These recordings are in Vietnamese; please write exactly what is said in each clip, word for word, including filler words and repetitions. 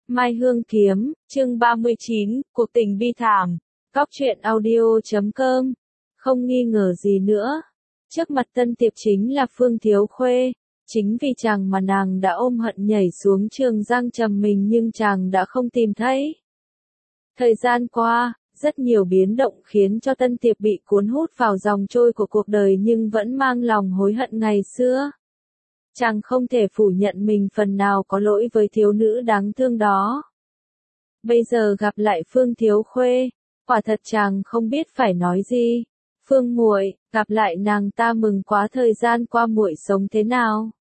Mai Hương Kiếm, chương ba mươi chín, cuộc tình bi thảm. Góc truyện audio chấm com. Không nghi ngờ gì nữa. Trước mặt Tân Tiệp chính là Phương Thiếu Khuê. Chính vì chàng mà nàng đã ôm hận nhảy xuống Trường Giang trầm mình nhưng chàng đã không tìm thấy. Thời gian qua, rất nhiều biến động khiến cho Tân Tiệp bị cuốn hút vào dòng trôi của cuộc đời nhưng vẫn mang lòng hối hận ngày xưa. Chàng không thể phủ nhận mình phần nào có lỗi với thiếu nữ đáng thương đó. Bây giờ gặp lại Phương Thiếu Khuê, quả thật chàng không biết phải nói gì. Phương muội, gặp lại nàng ta mừng quá, thời gian qua muội sống thế nào?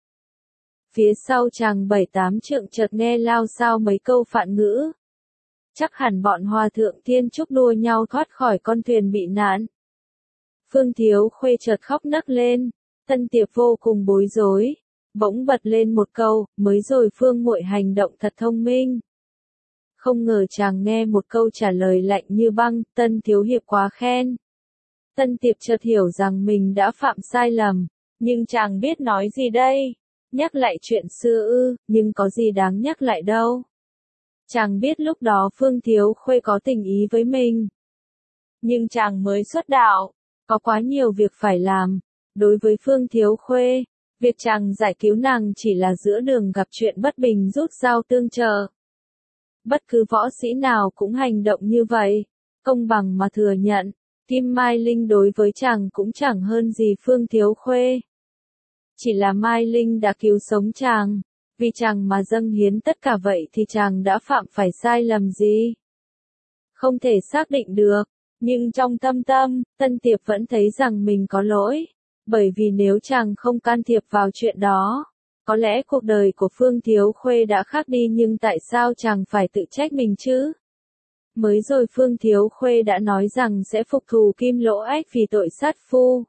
Phía sau chàng bảy tám trượng chợt nghe lao xao mấy câu phạn ngữ. Chắc hẳn bọn hòa thượng thiên trúc đua nhau thoát khỏi con thuyền bị nạn. Phương Thiếu Khuê chợt khóc nấc lên, Tân Tiệp vô cùng bối rối. Bỗng bật lên một câu, mới rồi Phương muội hành động thật thông minh. Không ngờ chàng nghe một câu trả lời lạnh như băng, Tân thiếu hiệp quá khen. Tân Tiệp chợt hiểu rằng mình đã phạm sai lầm, nhưng chàng biết nói gì đây? Nhắc lại chuyện xưa ư, nhưng có gì đáng nhắc lại đâu. Chàng biết lúc đó Phương Thiếu Khuê có tình ý với mình. Nhưng chàng mới xuất đạo, có quá nhiều việc phải làm. Đối với Phương Thiếu Khuê, việc chàng giải cứu nàng chỉ là giữa đường gặp chuyện bất bình rút dao tương trợ. Bất cứ võ sĩ nào cũng hành động như vậy, công bằng mà thừa nhận, Kim Mai Linh đối với chàng cũng chẳng hơn gì Phương Thiếu Khuê. Chỉ là Mai Linh đã cứu sống chàng, vì chàng mà dâng hiến tất cả vậy thì chàng đã phạm phải sai lầm gì? Không thể xác định được, nhưng trong thâm tâm, Tân Tiệp vẫn thấy rằng mình có lỗi. Bởi vì nếu chàng không can thiệp vào chuyện đó, có lẽ cuộc đời của Phương Thiếu Khuê đã khác đi, nhưng tại sao chàng phải tự trách mình chứ? Mới rồi Phương Thiếu Khuê đã nói rằng sẽ phục thù Kim Lỗ Ách vì tội sát phu.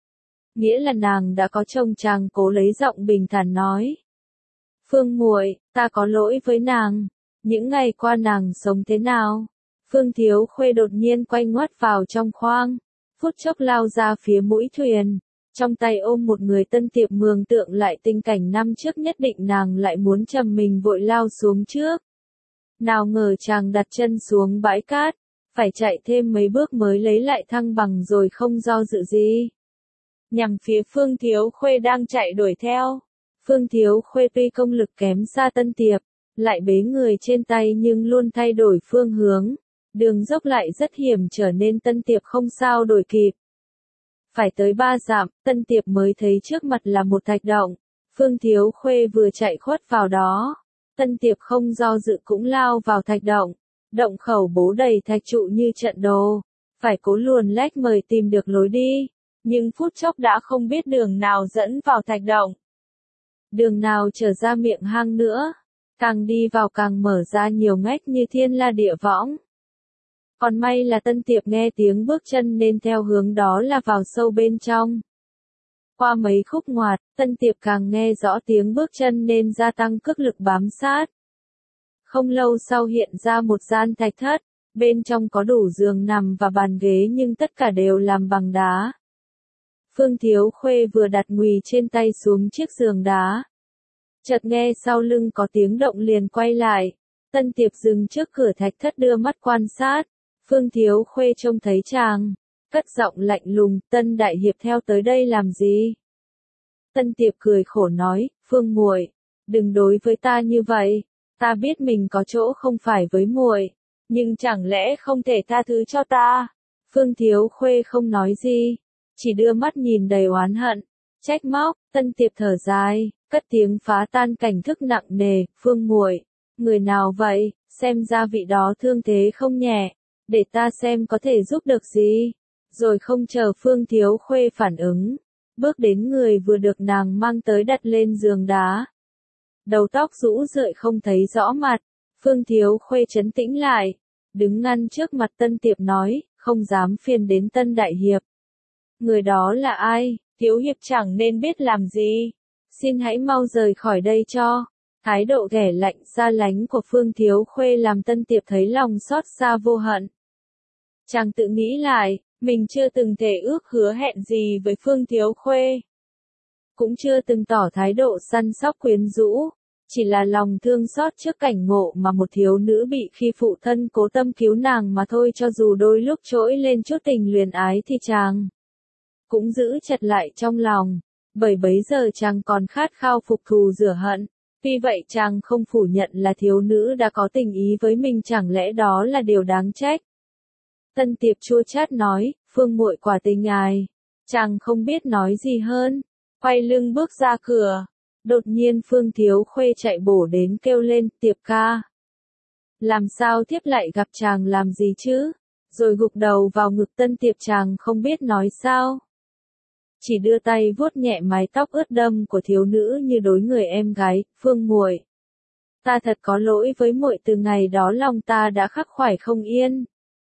Nghĩa là nàng đã có chồng. Chàng cố lấy giọng bình thản nói. Phương muội, ta có lỗi với nàng. Những ngày qua nàng sống thế nào? Phương Thiếu Khuê đột nhiên quay ngoắt vào trong khoang, phút chốc lao ra phía mũi thuyền. Trong tay ôm một người. Tân Tiệp mường tượng lại tình cảnh năm trước, nhất định nàng lại muốn trầm mình vội lao xuống trước. Nào ngờ chàng đặt chân xuống bãi cát, phải chạy thêm mấy bước mới lấy lại thăng bằng rồi không do dự gì. Nhằm phía Phương Thiếu Khuê đang chạy đuổi theo. Phương Thiếu Khuê tuy công lực kém xa Tân Tiệp, lại bế người trên tay nhưng luôn thay đổi phương hướng. Đường dốc lại rất hiểm trở nên Tân Tiệp không sao đuổi kịp. Phải tới ba dặm, Tân Tiệp mới thấy trước mặt là một thạch động. Phương Thiếu Khuê vừa chạy khuất vào đó. Tân Tiệp không do dự cũng lao vào thạch động. Động khẩu bố đầy thạch trụ như trận đồ. Phải cố luồn lách mời tìm được lối đi. Nhưng phút chốc đã không biết đường nào dẫn vào thạch động. Đường nào trở ra miệng hang nữa. Càng đi vào càng mở ra nhiều ngách như thiên la địa võng. Còn may là Tân Tiệp nghe tiếng bước chân nên theo hướng đó là vào sâu bên trong. Qua mấy khúc ngoặt, Tân Tiệp càng nghe rõ tiếng bước chân nên gia tăng cước lực bám sát. Không lâu sau hiện ra một gian thạch thất, bên trong có đủ giường nằm và bàn ghế nhưng tất cả đều làm bằng đá. Phương Thiếu Khuê vừa đặt ngùy trên tay xuống chiếc giường đá. Chợt nghe sau lưng có tiếng động liền quay lại. Tân Tiệp dừng trước cửa thạch thất đưa mắt quan sát. Phương Thiếu Khuê trông thấy chàng, cất giọng lạnh lùng, Tân đại hiệp theo tới đây làm gì? Tân Tiệp cười khổ nói, Phương muội, đừng đối với ta như vậy, ta biết mình có chỗ không phải với muội, nhưng chẳng lẽ không thể tha thứ cho ta? Phương Thiếu Khuê không nói gì, chỉ đưa mắt nhìn đầy oán hận, trách móc. Tân Tiệp thở dài, cất tiếng phá tan cảnh thức nặng nề, Phương muội, người nào vậy? Xem ra vị đó thương thế không nhẹ. Để ta xem có thể giúp được gì. Rồi không chờ Phương Thiếu Khuê phản ứng, bước đến người vừa được nàng mang tới đặt lên giường đá. Đầu tóc rũ rượi không thấy rõ mặt. Phương Thiếu Khuê trấn tĩnh lại, đứng ngăn trước mặt Tân Tiệp nói, không dám phiền đến Tân đại hiệp. Người đó là ai? Thiếu hiệp chẳng nên biết làm gì. Xin hãy mau rời khỏi đây cho. Thái độ ghẻ lạnh xa lánh của Phương Thiếu Khuê làm Tân Tiệp thấy lòng xót xa vô hận. Chàng tự nghĩ lại, mình chưa từng thể ước hứa hẹn gì với Phương Thiếu Khuê. Cũng chưa từng tỏ thái độ săn sóc quyến rũ. Chỉ là lòng thương xót trước cảnh ngộ mà một thiếu nữ bị khi phụ thân cố tâm cứu nàng mà thôi, cho dù đôi lúc trỗi lên chút tình luyến ái thì chàng cũng giữ chặt lại trong lòng, bởi bấy giờ chàng còn khát khao phục thù rửa hận. Tuy vậy chàng không phủ nhận là thiếu nữ đã có tình ý với mình, chẳng lẽ đó là điều đáng trách. Tân Tiệp chua chát nói, Phương muội quả tình ai. Chàng không biết nói gì hơn, quay lưng bước ra cửa. Đột nhiên Phương Thiếu Khuê chạy bổ đến kêu lên, Tiệp ca. Làm sao thiếp lại gặp chàng làm gì chứ? Rồi gục đầu vào ngực Tân Tiệp, chàng không biết nói sao. Chỉ đưa tay vuốt nhẹ mái tóc ướt đẫm của thiếu nữ như đối người em gái, Phương muội. Ta thật có lỗi với muội, từ ngày đó lòng ta đã khắc khoải không yên.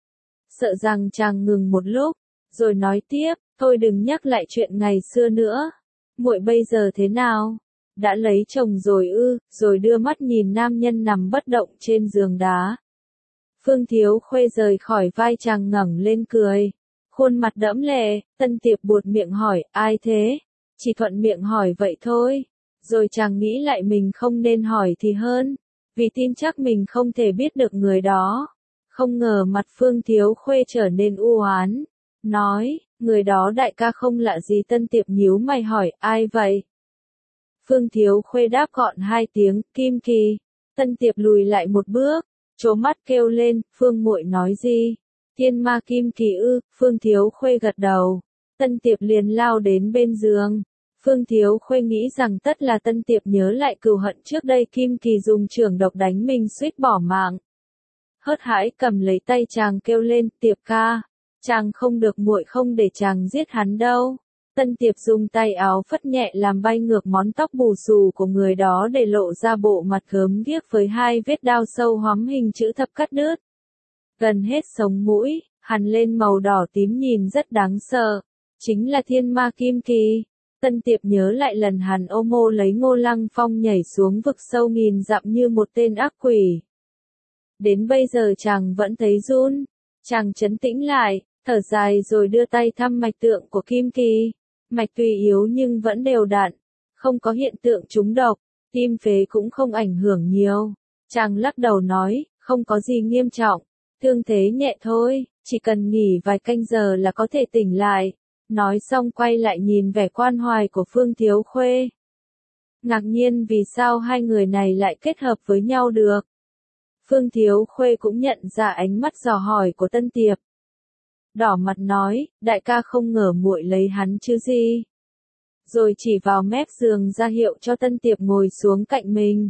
Sợ rằng chàng ngừng một lúc, rồi nói tiếp, thôi đừng nhắc lại chuyện ngày xưa nữa. Muội bây giờ thế nào? Đã lấy chồng rồi ư? Rồi đưa mắt nhìn nam nhân nằm bất động trên giường đá. Phương Thiếu Khuê rời khỏi vai chàng, ngẩng lên cười. Khuôn mặt đẫm lệ, Tân Tiệp buột miệng hỏi, ai thế? Chỉ thuận miệng hỏi vậy thôi. Rồi chàng nghĩ lại mình không nên hỏi thì hơn, vì tin chắc mình không thể biết được người đó. Không ngờ mặt Phương Thiếu Khuê trở nên u oán, nói, người đó đại ca không lạ gì. Tân Tiệp nhíu mày hỏi, ai vậy? Phương Thiếu Khuê đáp gọn hai tiếng, Kim Kỳ. Tân Tiệp lùi lại một bước, trố mắt kêu lên, Phương muội nói gì? Thiên ma Kim Kỳ ư? Phương Thiếu Khuê gật đầu. Tân Tiệp liền lao đến bên giường. Phương Thiếu Khuê nghĩ rằng tất là Tân Tiệp nhớ lại cừu hận trước đây Kim Kỳ dùng chưởng độc đánh mình suýt bỏ mạng. Hớt hải cầm lấy tay chàng kêu lên, Tiệp ca, chàng không được, muội không để chàng giết hắn đâu. Tân Tiệp dùng tay áo phất nhẹ làm bay ngược món tóc bù xù của người đó, để lộ ra bộ mặt gớm ghiếc với hai vết đao sâu hoắm hình chữ thập cắt đứt gần hết sống mũi, hằn lên màu đỏ tím nhìn rất đáng sợ. Chính là thiên ma Kim Kỳ. Tân Tiệp nhớ lại lần hắn ô mô lấy Ngô Lăng Phong nhảy xuống vực sâu nghìn dặm như một tên ác quỷ. Đến bây giờ chàng vẫn thấy run. Chàng trấn tĩnh lại, thở dài rồi đưa tay thăm mạch tượng của Kim Kỳ. Mạch tuy yếu nhưng vẫn đều đặn, không có hiện tượng trúng độc, tim phế cũng không ảnh hưởng nhiều. Chàng lắc đầu nói, không có gì nghiêm trọng, thương thế nhẹ thôi, chỉ cần nghỉ vài canh giờ là có thể tỉnh lại. Nói xong quay lại nhìn vẻ quan hoài của Phương Thiếu Khuê. Ngạc nhiên vì sao hai người này lại kết hợp với nhau được. Phương Thiếu Khuê cũng nhận ra ánh mắt dò hỏi của Tân Tiệp. Đỏ mặt nói, đại ca không ngờ muội lấy hắn chứ gì. Rồi chỉ vào mép giường ra hiệu cho Tân Tiệp ngồi xuống cạnh mình.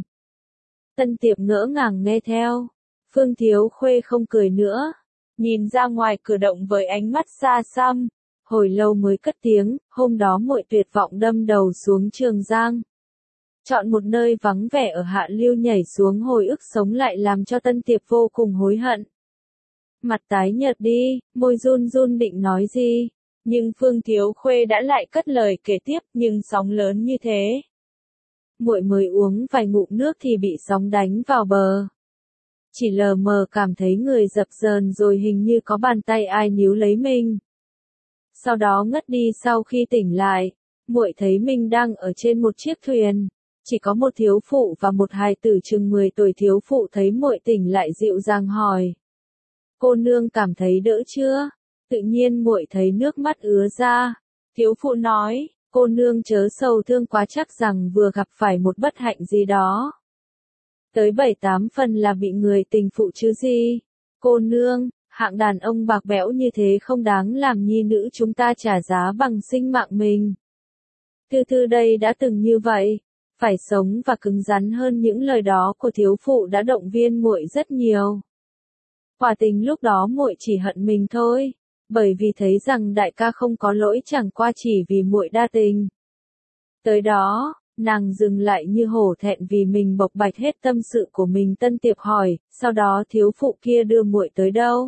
Tân Tiệp ngỡ ngàng nghe theo. Phương Thiếu Khuê không cười nữa, nhìn ra ngoài cửa động với ánh mắt xa xăm. Hồi lâu mới cất tiếng, hôm đó muội tuyệt vọng đâm đầu xuống Trường Giang. Chọn một nơi vắng vẻ ở hạ lưu nhảy xuống, hồi ức sống lại làm cho Tân Tiệp vô cùng hối hận. Mặt tái nhợt đi, môi run run định nói gì, nhưng Phương Thiếu Khuê đã lại cất lời kể tiếp, nhưng sóng lớn như thế. Muội mới uống vài ngụm nước thì bị sóng đánh vào bờ. Chỉ lờ mờ cảm thấy người dập dờn, rồi hình như có bàn tay ai níu lấy mình. Sau đó ngất đi. Sau khi tỉnh lại, muội thấy mình đang ở trên một chiếc thuyền, chỉ có một thiếu phụ và một hài tử chừng mười tuổi. Thiếu phụ thấy muội tỉnh lại dịu dàng hỏi, cô nương cảm thấy đỡ chưa? Tự nhiên muội thấy nước mắt ứa ra. Thiếu phụ nói, cô nương chớ sầu thương quá, chắc rằng vừa gặp phải một bất hạnh gì đó. Tới bảy tám phần là bị người tình phụ chứ gì. Cô nương, hạng đàn ông bạc bẽo như thế không đáng làm nhi nữ chúng ta trả giá bằng sinh mạng mình. Thư thư đây đã từng như vậy, phải sống và cứng rắn hơn. Những lời đó của thiếu phụ đã động viên muội rất nhiều. Quả tình lúc đó muội chỉ hận mình thôi, bởi vì thấy rằng đại ca không có lỗi, chẳng qua chỉ vì muội đa tình. Tới đó, nàng dừng lại như hổ thẹn vì mình bộc bạch hết tâm sự của mình. Tân Tiệp hỏi, sau đó thiếu phụ kia đưa muội tới đâu?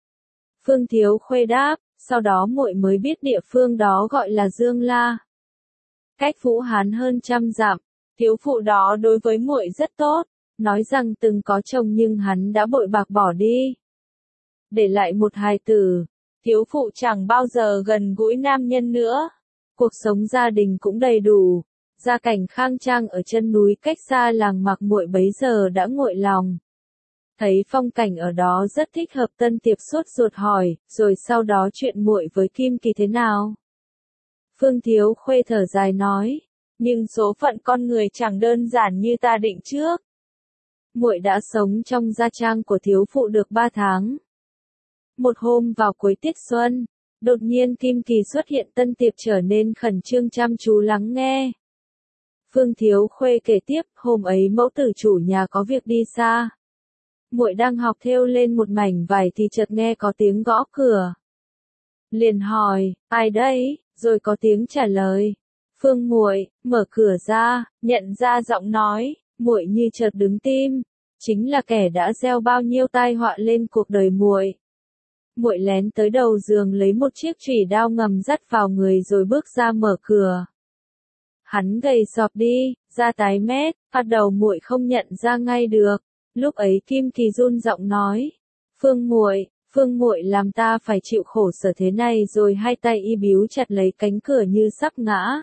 Phương Thiếu Khuê đáp, sau đó muội mới biết địa phương đó gọi là Dương La, cách Vũ Hán hơn trăm dặm. Thiếu phụ đó đối với muội rất tốt, nói rằng từng có chồng nhưng hắn đã bội bạc bỏ đi, để lại một hài tử. Thiếu phụ chẳng bao giờ gần gũi nam nhân nữa. Cuộc sống gia đình cũng đầy đủ, gia cảnh khang trang ở chân núi cách xa làng Mạc muội bấy giờ đã nguội lòng. Thấy phong cảnh ở đó rất thích hợp, Tân Tiệp sốt ruột hỏi, rồi sau đó chuyện muội với Kim Kỳ thế nào? Phương Thiếu Khuê thở dài nói, nhưng số phận con người chẳng đơn giản như ta định trước. Muội đã sống trong gia trang của thiếu phụ được ba tháng. Một hôm vào cuối tiết xuân, đột nhiên Kim Kỳ xuất hiện. Tân Tiệp trở nên khẩn trương chăm chú lắng nghe. Phương Thiếu Khuê kể tiếp, hôm ấy mẫu tử chủ nhà có việc đi xa. Muội đang học thêu lên một mảnh vải thì chợt nghe có tiếng gõ cửa. Liền hỏi, ai đấy? Rồi có tiếng trả lời, Phương muội. Mở cửa ra, nhận ra giọng nói, muội như chợt đứng tim, chính là kẻ đã gieo bao nhiêu tai họa lên cuộc đời muội. Muội lén tới đầu giường lấy một chiếc chùy đao ngầm dắt vào người rồi bước ra mở cửa. Hắn gầy sọp đi, da tái mét, bắt đầu muội không nhận ra ngay được. Lúc ấy Kim Kỳ run giọng nói, Phương muội, Phương muội làm ta phải chịu khổ sở thế này, rồi hai tay y bíu chặt lấy cánh cửa như sắp ngã.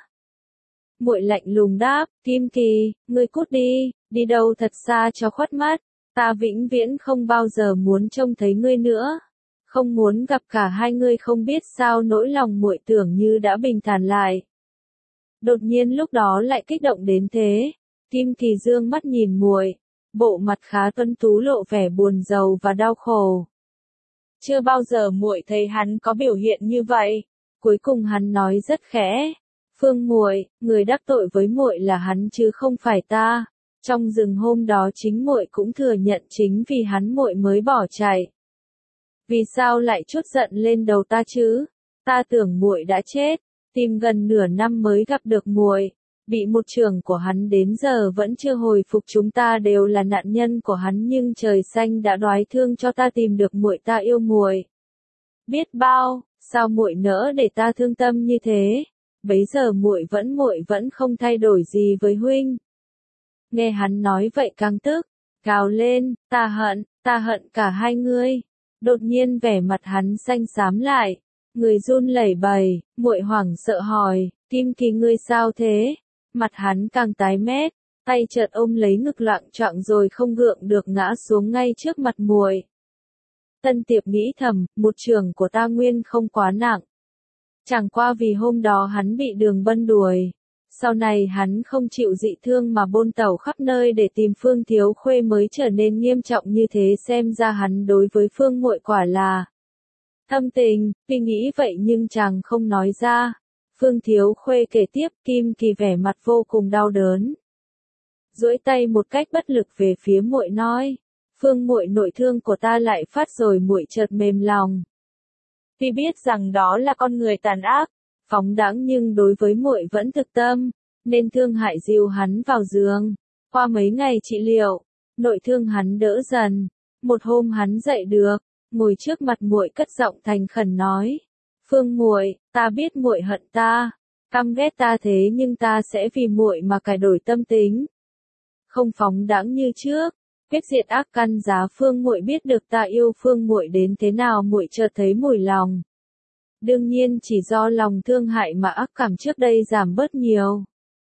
Muội lạnh lùng đáp, Kim Kỳ, ngươi cút đi, đi đâu thật xa cho khuất mắt, ta vĩnh viễn không bao giờ muốn trông thấy ngươi nữa. Không muốn gặp cả hai ngươi. Không biết sao nỗi lòng muội tưởng như đã bình thản lại. Đột nhiên lúc đó lại kích động đến thế. Kim Kỳ dương mắt nhìn muội, bộ mặt khá tuấn tú lộ vẻ buồn rầu và đau khổ. Chưa bao giờ muội thấy hắn có biểu hiện như vậy. Cuối cùng hắn nói rất khẽ, Phương muội, người đắc tội với muội là hắn chứ không phải ta. Trong rừng hôm đó chính muội cũng thừa nhận chính vì hắn muội mới bỏ chạy. Vì sao lại trút giận lên đầu ta chứ? Ta tưởng muội đã chết, tìm gần nửa năm mới gặp được muội, bị một chưởng của hắn đến giờ vẫn chưa hồi phục. Chúng ta đều là nạn nhân của hắn, nhưng trời xanh đã đoái thương cho ta tìm được muội. Ta yêu muội biết bao, sao muội nỡ để ta thương tâm như thế? Bấy giờ muội vẫn muội vẫn không thay đổi gì với huynh. Nghe hắn nói vậy càng tức, gào lên, ta hận, ta hận cả hai ngươi. Đột nhiên vẻ mặt hắn xanh xám lại, người run lẩy bẩy, muội hoảng sợ hỏi, Kim Kỳ ngươi sao thế? Mặt hắn càng tái mét, tay chợt ôm lấy ngực loạng choạng rồi không gượng được ngã xuống ngay trước mặt muội. Tân Tiệp nghĩ thầm, một chưởng của ta nguyên không quá nặng. Chẳng qua vì hôm đó hắn bị Đường Bân đuổi. Sau này hắn không chịu dị thương mà bôn tẩu khắp nơi để tìm Phương Thiếu Khuê mới trở nên nghiêm trọng như thế. Xem ra hắn đối với Phương muội quả là thâm tình. Vì nghĩ vậy nhưng chàng không nói ra. Phương Thiếu Khuê kể tiếp, Kim Kỳ vẻ mặt vô cùng đau đớn, duỗi tay một cách bất lực về phía muội nói, Phương muội, nội thương của ta lại phát rồi. Muội chợt mềm lòng. Tuy biết rằng đó là con người tàn ác, phóng đãng, nhưng đối với muội vẫn thực tâm, nên thương hại dìu hắn vào giường. Qua mấy ngày trị liệu, nội thương hắn đỡ dần. Một hôm hắn dậy được, ngồi trước mặt muội cất giọng thành khẩn nói, Phương muội, ta biết muội hận ta, căm ghét ta, thế nhưng ta sẽ vì muội mà cải đổi tâm tính, không phóng đãng như trước, quyết diệt ác căn giá. Phương muội biết được ta yêu Phương muội đến thế nào. Muội chợt thấy mùi lòng. Đương nhiên chỉ do lòng thương hại mà ác cảm trước đây giảm bớt nhiều.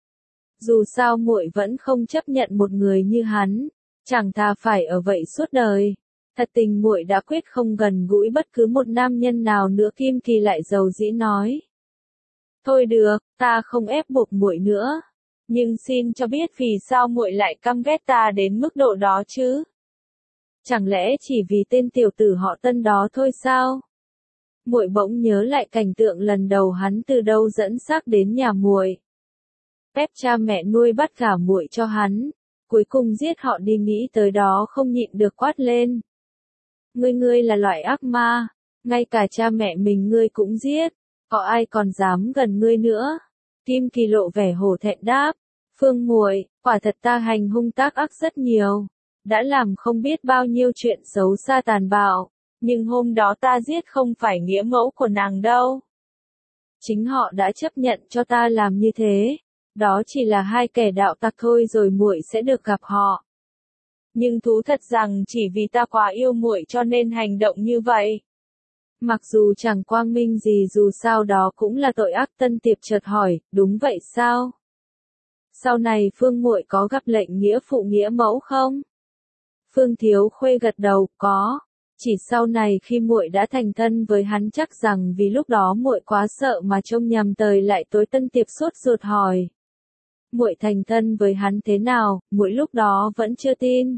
Dù sao muội vẫn không chấp nhận một người như hắn, chẳng thà phải ở vậy suốt đời. Thật tình muội đã quyết không gần gũi bất cứ một nam nhân nào nữa. Kim Kỳ lại dầu dĩ nói, thôi được, ta không ép buộc muội nữa. Nhưng xin cho biết vì sao muội lại căm ghét ta đến mức độ đó chứ? Chẳng lẽ chỉ vì tên tiểu tử họ Tân đó thôi sao? Muội bỗng nhớ lại cảnh tượng lần đầu hắn từ đâu dẫn xác đến nhà muội. Phép cha mẹ nuôi bắt gả muội cho hắn, cuối cùng giết họ đi. Nghĩ tới đó không nhịn được quát lên. Ngươi ngươi là loại ác ma, ngay cả cha mẹ mình ngươi cũng giết, có ai còn dám gần ngươi nữa? Kim Kỳ lộ vẻ hổ thẹn đáp, Phương muội, quả thật ta hành hung tác ác rất nhiều, đã làm không biết bao nhiêu chuyện xấu xa tàn bạo, nhưng hôm đó ta giết không phải nghĩa mẫu của nàng đâu. Chính họ đã chấp nhận cho ta làm như thế, đó chỉ là hai kẻ đạo tặc thôi, rồi muội sẽ được gặp họ. Nhưng thú thật rằng chỉ vì ta quá yêu muội cho nên hành động như vậy. Mặc dù chẳng quang minh gì, dù sao đó cũng là tội ác. Tân Tiệp chợt hỏi, đúng vậy sao? Sau này Phương muội có gặp lệnh nghĩa phụ nghĩa mẫu không? Phương Thiếu Khuê gật đầu, có. Chỉ sau này khi muội đã thành thân với hắn chắc rằng vì lúc đó muội quá sợ mà trông nhầm tời lại tối Tân Tiệp sốt ruột hỏi. Muội thành thân với hắn thế nào, muội lúc đó vẫn chưa tin.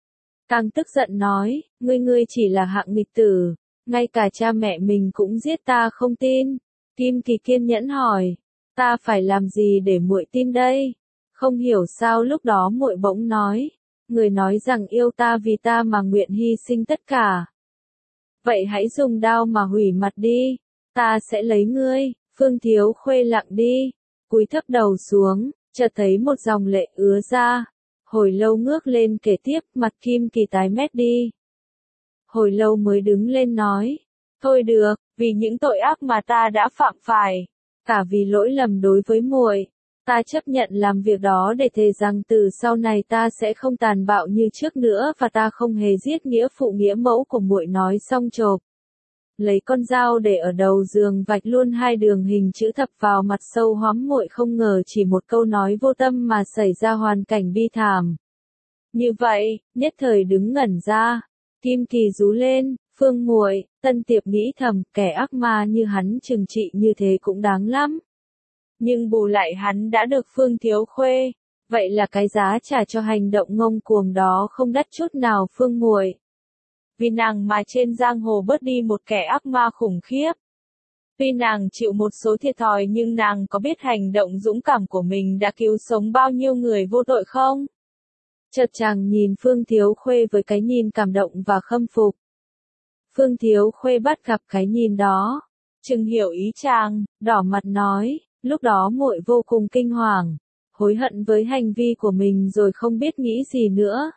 Càng tức giận nói, ngươi ngươi chỉ là hạng nghịch tử, ngay cả cha mẹ mình cũng giết ta không tin. Kim Kỳ kiên nhẫn hỏi, ta phải làm gì để muội tin đây? Không hiểu sao lúc đó muội bỗng nói, người nói rằng yêu ta vì ta mà nguyện hy sinh tất cả. Vậy hãy dùng đao mà hủy mặt đi, ta sẽ lấy ngươi. Phương Thiếu Khuê lặng đi, cúi thấp đầu xuống, chợt thấy một dòng lệ ứa ra. Hồi lâu ngước lên kể tiếp, mặt Kim Kỳ tái mét đi. Hồi lâu mới đứng lên nói, thôi được, vì những tội ác mà ta đã phạm phải, cả vì lỗi lầm đối với muội, ta chấp nhận làm việc đó để thề rằng từ sau này ta sẽ không tàn bạo như trước nữa và ta không hề giết nghĩa phụ nghĩa mẫu của muội. Nói xong chộp lấy con dao để ở đầu giường vạch luôn hai đường hình chữ thập vào mặt sâu hoắm muội. Không ngờ chỉ một câu nói vô tâm mà xảy ra hoàn cảnh bi thảm. Như vậy, nhất thời đứng ngẩn ra. Kim Kỳ rú lên, Phương muội. Tân Tiệp nghĩ thầm, kẻ ác ma như hắn trừng trị như thế cũng đáng lắm. Nhưng bù lại hắn đã được Phương Thiếu Khuê, vậy là cái giá trả cho hành động ngông cuồng đó không đắt chút nào. Phương muội. Vì nàng mà trên giang hồ bớt đi một kẻ ác ma khủng khiếp. Tuy nàng chịu một số thiệt thòi nhưng nàng có biết hành động dũng cảm của mình đã cứu sống bao nhiêu người vô tội không? Chợt chàng nhìn Phương Thiếu Khuê với cái nhìn cảm động và khâm phục. Phương Thiếu Khuê bắt gặp cái nhìn đó, chừng hiểu ý chàng, đỏ mặt nói, lúc đó muội vô cùng kinh hoàng, hối hận với hành vi của mình rồi không biết nghĩ gì nữa.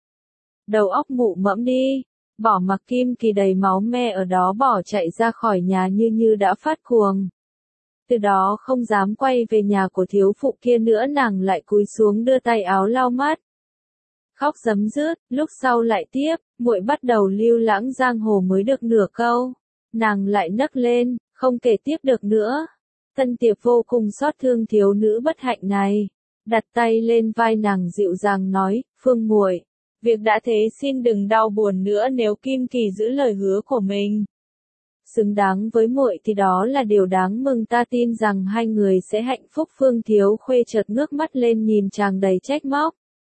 Đầu óc mụ mẫm đi, bỏ mặc Kim Kỳ đầy máu me ở đó bỏ chạy ra khỏi nhà như như đã phát cuồng. Từ đó không dám quay về nhà của thiếu phụ kia nữa. Nàng lại cúi xuống đưa tay áo lau mắt. Khóc rấm rứt, lúc sau lại tiếp, muội bắt đầu lưu lãng giang hồ mới được nửa câu. Nàng lại nấc lên, không kể tiếp được nữa. Tân Tiệp vô cùng xót thương thiếu nữ bất hạnh này. Đặt tay lên vai nàng dịu dàng nói, Phương muội, việc đã thế xin đừng đau buồn nữa nếu Kim Kỳ giữ lời hứa của mình. Xứng đáng với muội thì đó là điều đáng mừng, ta tin rằng hai người sẽ hạnh phúc. Phương Thiếu Khuê chợt ngước mắt lên nhìn chàng đầy trách móc.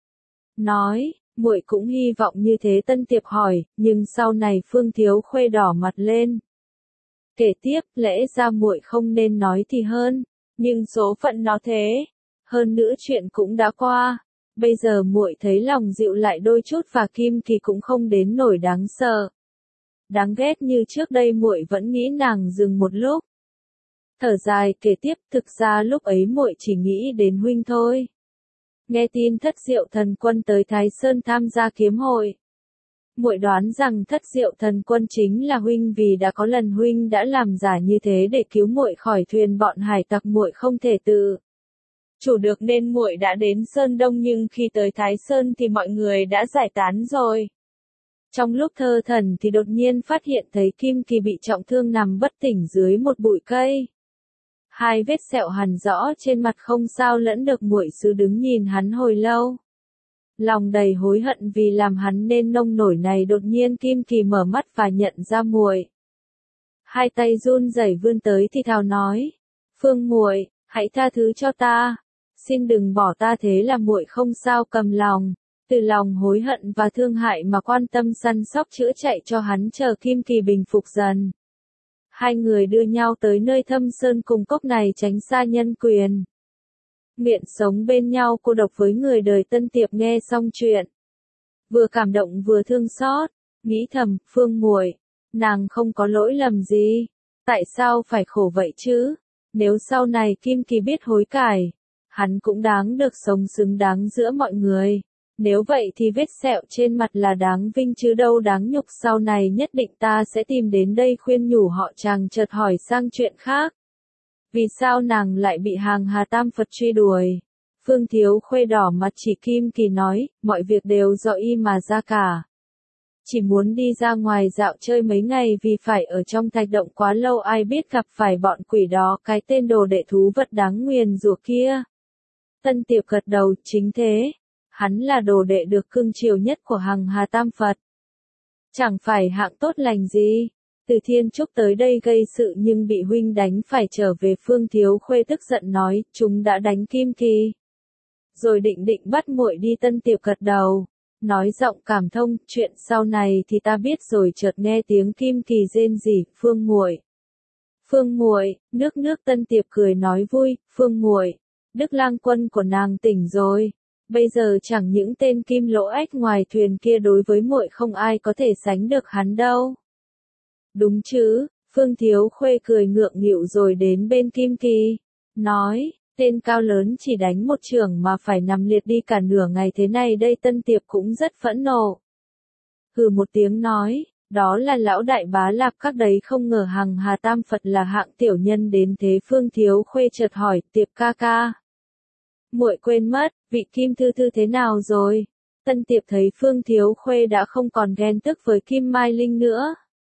Nói, muội cũng hy vọng như thế. Tân Tiệp hỏi, nhưng sau này Phương Thiếu Khuê đỏ mặt lên. Kể tiếp, lẽ ra muội không nên nói thì hơn, nhưng số phận nó thế. Hơn nữa chuyện cũng đã qua. Bây giờ muội thấy lòng dịu lại đôi chút và Kim Kỳ cũng không đến nổi đáng sợ. Đáng ghét như trước đây. Muội vẫn nghĩ. Nàng dừng một lúc, thở dài kể tiếp, thực ra lúc ấy muội chỉ nghĩ đến huynh thôi. Nghe tin Thất Diệu Thần Quân tới Thái Sơn tham gia kiếm hội, muội đoán rằng Thất Diệu Thần Quân chính là huynh, vì đã có lần huynh đã làm giả như thế để cứu muội khỏi thuyền bọn hải tặc. Muội không thể tự chủ được nên muội đã đến Sơn Đông, nhưng khi tới Thái Sơn thì mọi người đã giải tán rồi. Trong lúc thơ thần thì đột nhiên phát hiện thấy Kim Kỳ bị trọng thương nằm bất tỉnh dưới một bụi cây. Hai vết sẹo hằn rõ trên mặt không sao lẫn được. Muội sư đứng nhìn hắn hồi lâu, lòng đầy hối hận vì làm hắn nên nông nổi này. Đột nhiên Kim Kỳ mở mắt và nhận ra muội. Hai tay run rẩy vươn tới thì thào nói, Phương muội, hãy tha thứ cho ta, xin đừng bỏ ta. Thế là muội không sao cầm lòng, từ lòng hối hận và thương hại mà quan tâm săn sóc chữa chạy cho hắn chờ Kim Kỳ bình phục dần. Hai người đưa nhau tới nơi thâm sơn cùng cốc này tránh xa nhân quyền. Nguyện sống bên nhau cô độc với người đời. Tân Tiệp nghe xong chuyện, vừa cảm động vừa thương xót, nghĩ thầm, Phương muội, nàng không có lỗi lầm gì, tại sao phải khổ vậy chứ? Nếu sau này Kim Kỳ biết hối cải, hắn cũng đáng được sống xứng đáng giữa mọi người. Nếu vậy thì vết sẹo trên mặt là đáng vinh chứ đâu đáng nhục. Sau này nhất định ta sẽ tìm đến đây khuyên nhủ họ. Chàng chợt hỏi sang chuyện khác. Vì sao nàng lại bị hàng Hà Tam Phật truy đuổi? Phương Thiếu Khuê đỏ mặt chỉ Kim Kỳ nói, mọi việc đều do y mà ra cả. Chỉ muốn đi ra ngoài dạo chơi mấy ngày vì phải ở trong thạch động quá lâu, ai biết gặp phải bọn quỷ đó, cái tên đồ đệ thú vật đáng nguyền rủa kia. Tân Tiệp gật đầu, chính thế. Hắn là đồ đệ được cưng chiều nhất của Hằng Hà Tam Phật. Chẳng phải hạng tốt lành gì. Từ Thiên Trúc tới đây gây sự nhưng bị huynh đánh phải trở về. Phương Thiếu Khuê tức giận nói, chúng đã đánh Kim Kỳ. Rồi định định bắt muội đi. Tân Tiệp gật đầu, nói giọng cảm thông, chuyện sau này thì ta biết rồi. Chợt nghe tiếng Kim Kỳ rên rỉ, Phương muội, Phương muội, nước nước. Tân Tiệp cười nói vui, Phương muội, Đức Lang Quân của nàng tỉnh rồi. Bây giờ chẳng những tên Kim Lỗ Ếch ngoài thuyền kia đối với muội không ai có thể sánh được hắn đâu. Đúng chứ? Phương Thiếu Khuê cười ngượng nghịu rồi đến bên Kim Kỳ, nói, tên cao lớn chỉ đánh một chưởng mà phải nằm liệt đi cả nửa ngày thế này đây. Tân Tiệp cũng rất phẫn nộ. Hừ một tiếng nói, đó là lão đại bá Lạp Các đấy, không ngờ Hằng Hà Tam Phật là hạng tiểu nhân đến thế. Phương Thiếu Khuê chợt hỏi, Tiệp ca ca, muội quên mất, vị Kim Thư Thư thế nào rồi? Tân Tiệp thấy Phương Thiếu Khuê đã không còn ghen tức với Kim Mai Linh nữa.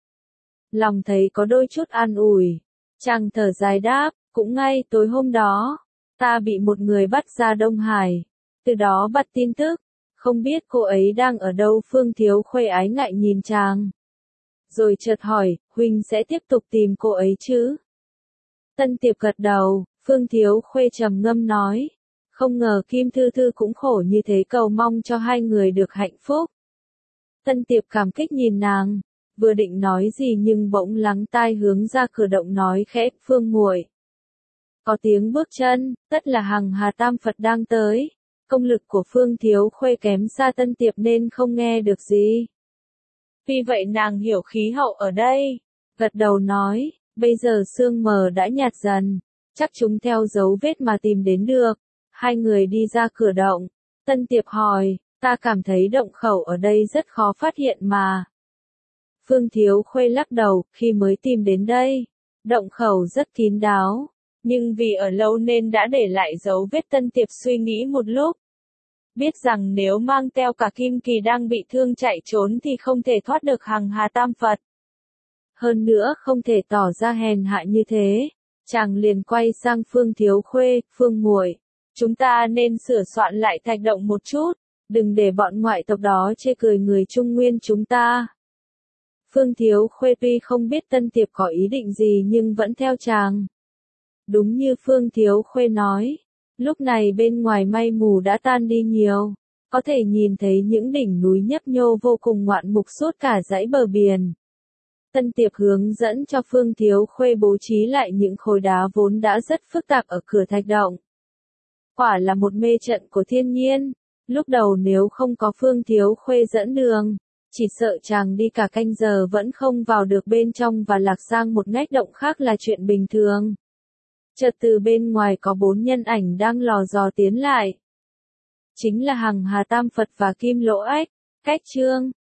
Lòng thấy có đôi chút an ủi. Chàng thở dài đáp, cũng ngay tối hôm đó, ta bị một người bắt ra Đông Hải. Từ đó bắt tin tức, không biết cô ấy đang ở đâu. Phương Thiếu Khuê ái ngại nhìn chàng. Rồi chợt hỏi, huynh sẽ tiếp tục tìm cô ấy chứ? Tân Tiệp gật đầu, Phương Thiếu Khuê trầm ngâm nói. Không ngờ Kim Thư Thư cũng khổ như thế, cầu mong cho hai người được hạnh phúc. Tân Tiệp cảm kích nhìn nàng, vừa định nói gì nhưng bỗng lắng tai hướng ra cửa động nói khẽ, Phương muội. Có tiếng bước chân, tất là Hằng Hà Tam Phật đang tới. Công lực của Phương Thiếu Khuê kém xa Tân Tiệp nên không nghe được gì. Vì vậy nàng hiểu khí hậu ở đây, gật đầu nói, bây giờ sương mờ đã nhạt dần, chắc chúng theo dấu vết mà tìm đến được. Hai người đi ra cửa động, Tân Tiệp hỏi, ta cảm thấy động khẩu ở đây rất khó phát hiện mà. Phương Thiếu Khuê lắc đầu, khi mới tìm đến đây, động khẩu rất kín đáo, nhưng vì ở lâu nên đã để lại dấu vết. Tân Tiệp suy nghĩ một lúc, biết rằng nếu mang theo cả Kim Kỳ đang bị thương chạy trốn thì không thể thoát được Hằng Hà Tam Phật. Hơn nữa không thể tỏ ra hèn hạ như thế. Chàng liền quay sang Phương Thiếu Khuê, Phương muội, chúng ta nên sửa soạn lại thạch động một chút, đừng để bọn ngoại tộc đó chê cười người Trung Nguyên chúng ta. Phương Thiếu Khuê tuy không biết Tân Tiệp có ý định gì nhưng vẫn theo chàng. Đúng như Phương Thiếu Khuê nói, lúc này bên ngoài mây mù đã tan đi nhiều, có thể nhìn thấy những đỉnh núi nhấp nhô vô cùng ngoạn mục suốt cả dãy bờ biển. Tân Tiệp hướng dẫn cho Phương Thiếu Khuê bố trí lại những khối đá vốn đã rất phức tạp ở cửa thạch động. Quả là một mê trận của thiên nhiên, lúc đầu nếu không có Phương Thiếu Khuê dẫn đường, chỉ sợ chàng đi cả canh giờ vẫn không vào được bên trong và lạc sang một ngách động khác là chuyện bình thường. Chợt từ bên ngoài có bốn nhân ảnh đang lò dò tiến lại. Chính là Hằng Hà Tam Phật và Kim Lỗ Ếch, Cách Trương.